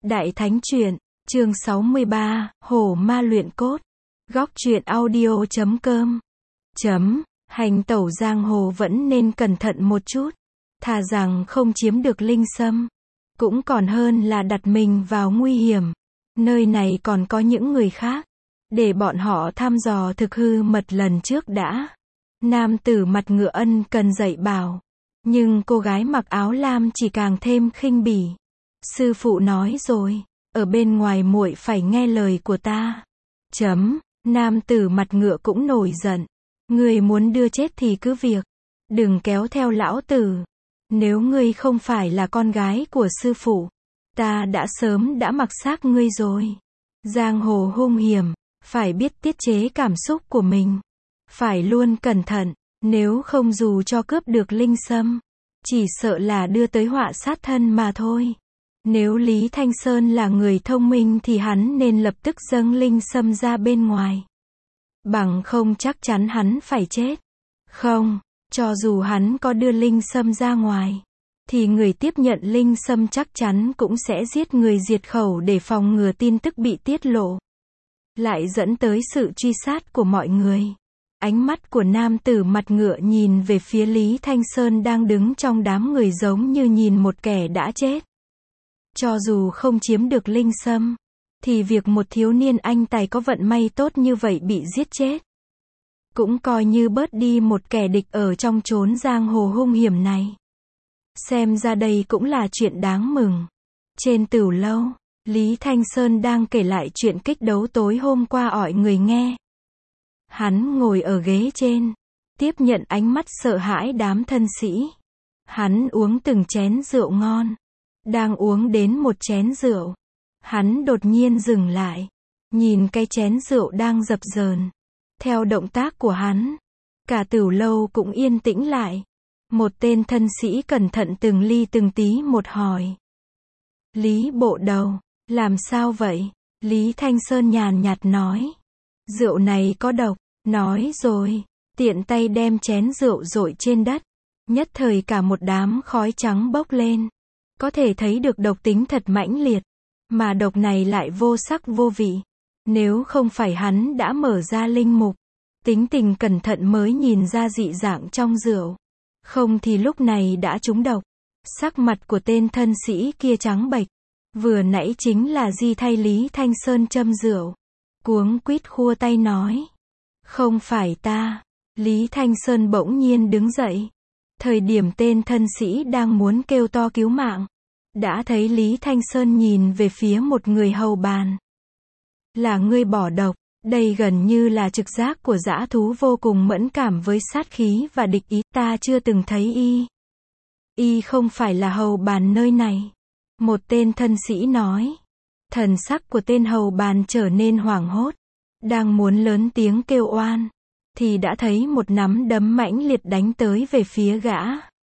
Đại Thánh Truyện, chương 63, Hổ Ma Luyện Cốt. Góc truyện audio.com. Hành tẩu giang hồ vẫn nên cẩn thận một chút. Thà rằng không chiếm được linh sâm, cũng còn hơn là đặt mình vào nguy hiểm. Nơi này còn có những người khác, để bọn họ thăm dò thực hư mật lần trước đã. Nam tử mặt ngựa ân cần dạy bảo, nhưng cô gái mặc áo lam chỉ càng thêm khinh bỉ. Sư phụ nói rồi, ở bên ngoài muội phải nghe lời của ta. Nam tử mặt ngựa cũng nổi giận. Ngươi muốn đưa chết thì cứ việc, đừng kéo theo lão tử. Nếu ngươi không phải là con gái của sư phụ, ta đã sớm đã mặc xác ngươi rồi. Giang hồ hung hiểm, phải biết tiết chế cảm xúc của mình. Phải luôn cẩn thận, nếu không dù cho cướp được linh sâm, chỉ sợ là đưa tới họa sát thân mà thôi. Nếu Lý Thanh Sơn là người thông minh thì hắn nên lập tức dâng linh sâm ra bên ngoài. Bằng không chắc chắn hắn phải chết. Không, cho dù hắn có đưa linh sâm ra ngoài, thì người tiếp nhận linh sâm chắc chắn cũng sẽ giết người diệt khẩu để phòng ngừa tin tức bị tiết lộ, lại dẫn tới sự truy sát của mọi người. Ánh mắt của nam tử mặt ngựa nhìn về phía Lý Thanh Sơn đang đứng trong đám người giống như nhìn một kẻ đã chết. Cho dù không chiếm được linh sâm, thì việc một thiếu niên anh tài có vận may tốt như vậy bị giết chết, cũng coi như bớt đi một kẻ địch ở trong chốn giang hồ hung hiểm này. Xem ra đây cũng là chuyện đáng mừng. Trên tửu lâu, Lý Thanh Sơn đang kể lại chuyện kích đấu tối hôm qua ỏi người nghe. Hắn ngồi ở ghế trên, tiếp nhận ánh mắt sợ hãi đám thân sĩ. Hắn uống từng chén rượu ngon. Đang uống đến một chén rượu, hắn đột nhiên dừng lại, nhìn cái chén rượu đang dập dờn. Theo động tác của hắn, cả tửu lâu cũng yên tĩnh lại. Một tên thân sĩ cẩn thận từng ly từng tí một hỏi. Lý bộ đầu, làm sao vậy? Lý Thanh Sơn nhàn nhạt nói. Rượu này có độc. Nói rồi, tiện tay đem chén rượu dội trên đất. Nhất thời cả một đám khói trắng bốc lên. Có thể thấy được độc tính thật mãnh liệt. Mà độc này lại vô sắc vô vị. Nếu không phải hắn đã mở ra linh mục, tính tình cẩn thận mới nhìn ra dị dạng trong rượu. Không thì lúc này đã trúng độc. Sắc mặt của tên thân sĩ kia trắng bệch. Vừa nãy chính là di thay Lý Thanh Sơn châm rượu. Cuống quýt khua tay nói. Không phải ta. Lý Thanh Sơn bỗng nhiên đứng dậy. Thời điểm tên thân sĩ đang muốn kêu to cứu mạng, đã thấy Lý Thanh Sơn nhìn về phía một người hầu bàn. Là ngươi bỏ độc. Đây gần như là trực giác của dã thú vô cùng mẫn cảm với sát khí và địch ý. Ta chưa từng thấy y. Y không phải là hầu bàn nơi này. Một tên thân sĩ nói. Thần sắc của tên hầu bàn trở nên hoảng hốt. Đang muốn lớn tiếng kêu oan, thì đã thấy một nắm đấm mãnh liệt đánh tới về phía gã.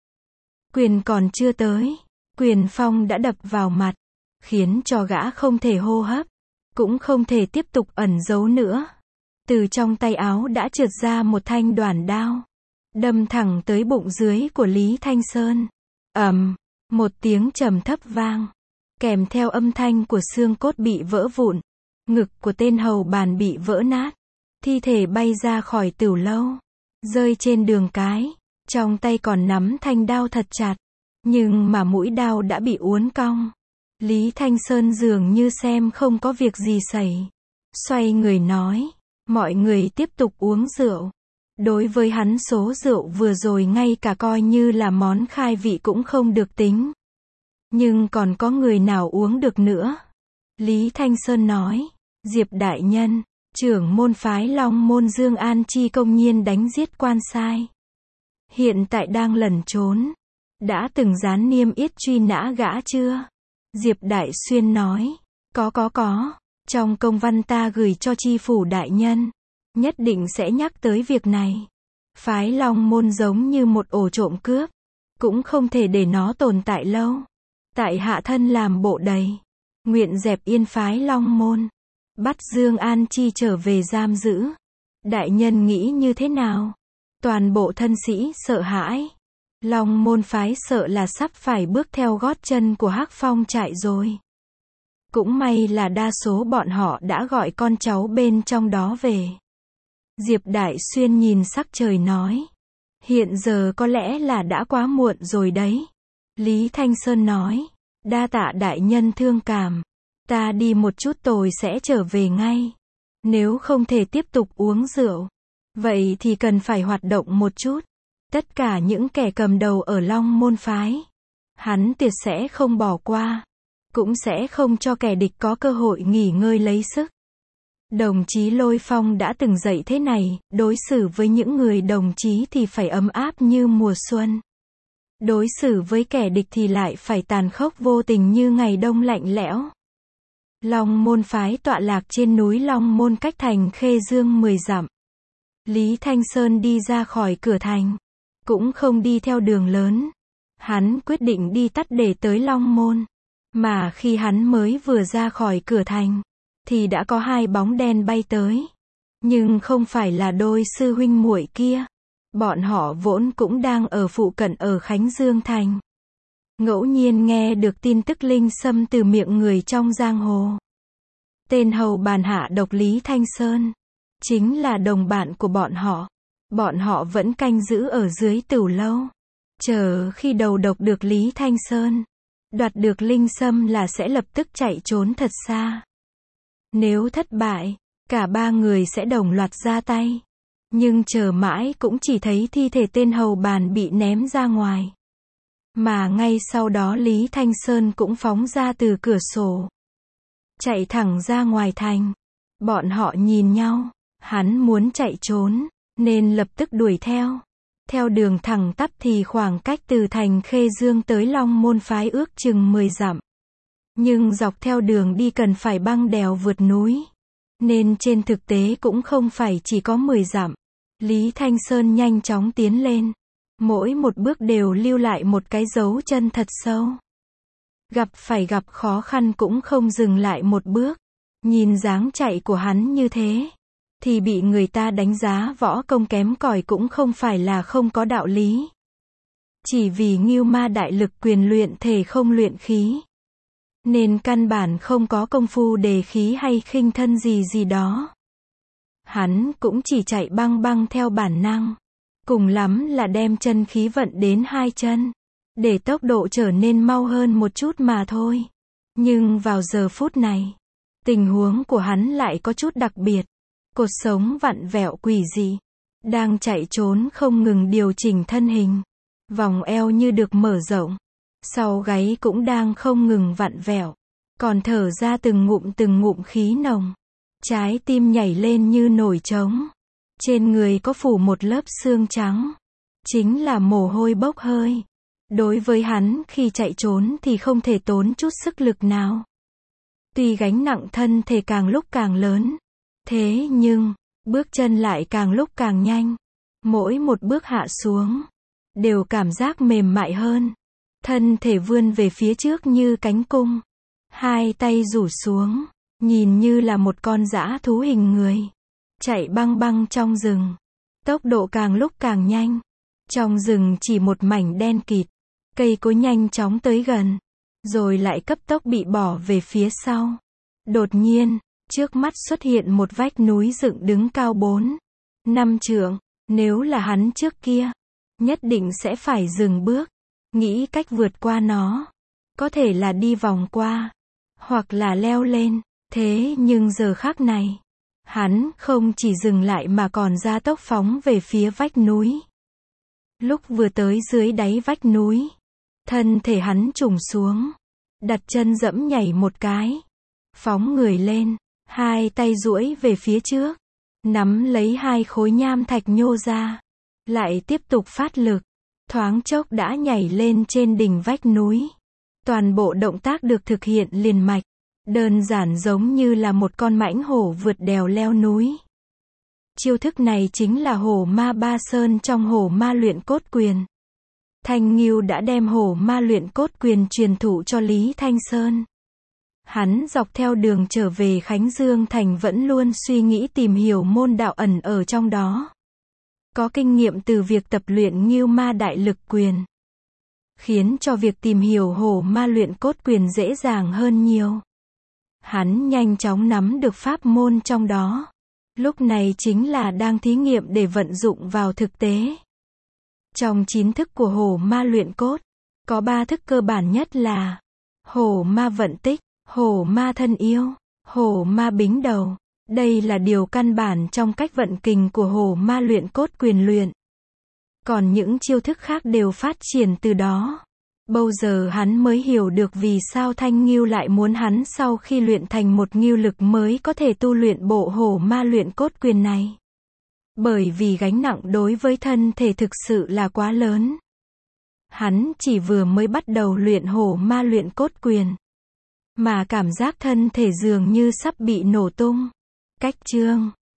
Quyền còn chưa tới, quyền phong đã đập vào mặt, khiến cho gã không thể hô hấp, cũng không thể tiếp tục ẩn giấu nữa. Từ trong tay áo đã trượt ra một thanh đoản đao, đâm thẳng tới bụng dưới của Lý Thanh Sơn. Một tiếng trầm thấp vang, kèm theo âm thanh của xương cốt bị vỡ vụn. Ngực của tên hầu bàn bị vỡ nát, thi thể bay ra khỏi tửu lâu, rơi trên đường cái, trong tay còn nắm thanh đao thật chặt, nhưng mà mũi đao đã bị uốn cong. Lý Thanh Sơn dường như xem không có việc gì xảy, xoay người nói, mọi người tiếp tục uống rượu. Đối với hắn số rượu vừa rồi ngay cả coi như là món khai vị cũng không được tính. Nhưng còn có người nào uống được nữa? Lý Thanh Sơn nói. Diệp đại nhân, trưởng môn phái Long môn Dương An Chi công nhiên đánh giết quan sai. Hiện tại đang lẩn trốn. Đã từng dán niêm yết truy nã gã chưa? Diệp Đại Xuyên nói. Có. Trong công văn ta gửi cho chi phủ đại nhân. Nhất định sẽ nhắc tới việc này. Phái Long môn giống như một ổ trộm cướp. Cũng không thể để nó tồn tại lâu. Tại hạ thân làm bộ đầy. Nguyện dẹp yên phái Long môn. Bắt Dương An Chi trở về giam giữ. Đại nhân nghĩ như thế nào? Toàn bộ thân sĩ sợ hãi. Long môn phái sợ là sắp phải bước theo gót chân của Hắc Phong trại rồi. Cũng may là đa số bọn họ đã gọi con cháu bên trong đó về. Diệp Đại Xuyên nhìn sắc trời nói. Hiện giờ có lẽ là đã quá muộn rồi đấy. Lý Thanh Sơn nói. Đa tạ đại nhân thương cảm. Ta đi một chút tôi sẽ trở về ngay. Nếu không thể tiếp tục uống rượu, vậy thì cần phải hoạt động một chút. Tất cả những kẻ cầm đầu ở Long Môn Phái, hắn tuyệt sẽ không bỏ qua. Cũng sẽ không cho kẻ địch có cơ hội nghỉ ngơi lấy sức. Đồng chí Lôi Phong đã từng dạy thế này, đối xử với những người đồng chí thì phải ấm áp như mùa xuân. Đối xử với kẻ địch thì lại phải tàn khốc vô tình như ngày đông lạnh lẽo. Long Môn Phái tọa lạc trên núi Long Môn cách thành Khê Dương 10 dặm. Lý Thanh Sơn đi ra khỏi cửa thành, cũng không đi theo đường lớn. Hắn quyết định đi tắt để tới Long Môn. Mà khi hắn mới vừa ra khỏi cửa thành, thì đã có hai bóng đen bay tới. Nhưng không phải là đôi sư huynh muội kia. Bọn họ vốn cũng đang ở phụ cận ở Khánh Dương Thành. Ngẫu nhiên nghe được tin tức linh sâm từ miệng người trong giang hồ. Tên hầu bàn hạ độc Lý Thanh Sơn chính là đồng bạn của bọn họ. Bọn họ vẫn canh giữ ở dưới tửu lâu, chờ khi đầu độc được Lý Thanh Sơn, đoạt được linh sâm là sẽ lập tức chạy trốn thật xa. Nếu thất bại, cả ba người sẽ đồng loạt ra tay. Nhưng chờ mãi cũng chỉ thấy thi thể tên hầu bàn bị ném ra ngoài. Mà ngay sau đó Lý Thanh Sơn cũng phóng ra từ cửa sổ, chạy thẳng ra ngoài thành. Bọn họ nhìn nhau, hắn muốn chạy trốn, nên lập tức đuổi theo. Theo đường thẳng tắp thì khoảng cách từ thành Khê Dương tới Long Môn Phái ước chừng 10 dặm. Nhưng dọc theo đường đi cần phải băng đèo vượt núi, nên trên thực tế cũng không phải chỉ có 10 dặm. Lý Thanh Sơn nhanh chóng tiến lên. Mỗi một bước đều lưu lại một cái dấu chân thật sâu. Gặp khó khăn cũng không dừng lại một bước. Nhìn dáng chạy của hắn như thế, thì bị người ta đánh giá võ công kém cỏi cũng không phải là không có đạo lý. Chỉ vì Ngưu Ma Đại Lực Quyền luyện thể không luyện khí, nên căn bản không có công phu đề khí hay khinh thân gì đó. Hắn cũng chỉ chạy băng theo bản năng. Cùng lắm là đem chân khí vận đến hai chân, để tốc độ trở nên mau hơn một chút mà thôi. Nhưng vào giờ phút này, tình huống của hắn lại có chút đặc biệt. Cột sống vặn vẹo quỷ dị, đang chạy trốn không ngừng điều chỉnh thân hình. Vòng eo như được mở rộng, sau gáy cũng đang không ngừng vặn vẹo, còn thở ra từng ngụm khí nồng. Trái tim nhảy lên như nổi trống. Trên người có phủ một lớp xương trắng, chính là mồ hôi bốc hơi. Đối với hắn khi chạy trốn thì không thể tốn chút sức lực nào. Tuy gánh nặng thân thể càng lúc càng lớn, thế nhưng, bước chân lại càng lúc càng nhanh. Mỗi một bước hạ xuống, đều cảm giác mềm mại hơn. Thân thể vươn về phía trước như cánh cung. Hai tay rủ xuống, nhìn như là một con dã thú hình người. Chạy băng trong rừng. Tốc độ càng lúc càng nhanh. Trong rừng chỉ một mảnh đen kịt. Cây cối nhanh chóng tới gần, rồi lại cấp tốc bị bỏ về phía sau. Đột nhiên, trước mắt xuất hiện một vách núi dựng đứng cao 4-5 trượng. Nếu là hắn trước kia, nhất định sẽ phải dừng bước, nghĩ cách vượt qua nó. Có thể là đi vòng qua, hoặc là leo lên. Thế nhưng giờ khắc này, hắn không chỉ dừng lại mà còn ra tốc phóng về phía vách núi. Lúc vừa tới dưới đáy vách núi, thân thể hắn trùng xuống, đặt chân dẫm nhảy một cái, phóng người lên, hai tay duỗi về phía trước, nắm lấy hai khối nham thạch nhô ra, lại tiếp tục phát lực, thoáng chốc đã nhảy lên trên đỉnh vách núi. Toàn bộ động tác được thực hiện liền mạch, đơn giản giống như là một con mãnh hổ vượt đèo leo núi. Chiêu thức này chính là Hổ Ma Ba Sơn trong Hổ Ma Luyện Cốt Quyền. Thanh Ngưu đã đem Hổ Ma Luyện Cốt Quyền truyền thụ cho Lý Thanh Sơn. Hắn dọc theo đường trở về Khánh Dương Thành vẫn luôn suy nghĩ tìm hiểu môn đạo ẩn ở trong đó. Có kinh nghiệm từ việc tập luyện Ngưu Ma Đại Lực Quyền, khiến cho việc tìm hiểu Hổ Ma Luyện Cốt Quyền dễ dàng hơn nhiều. Hắn nhanh chóng nắm được pháp môn trong đó. Lúc này chính là đang thí nghiệm để vận dụng vào thực tế. Trong 9 thức của hổ ma luyện cốt, có 3 thức cơ bản nhất là hổ ma vận tích, hổ ma thân yêu, hổ ma bính đầu. Đây là điều căn bản trong cách vận kình của hổ ma luyện cốt quyền luyện. Còn những chiêu thức khác đều phát triển từ đó. Bây giờ hắn mới hiểu được vì sao Thanh Ngưu lại muốn hắn sau khi luyện thành một ngưu lực mới có thể tu luyện bộ hổ ma luyện cốt quyền này. Bởi vì gánh nặng đối với thân thể thực sự là quá lớn. Hắn chỉ vừa mới bắt đầu luyện hổ ma luyện cốt quyền, mà cảm giác thân thể dường như sắp bị nổ tung. Cách chương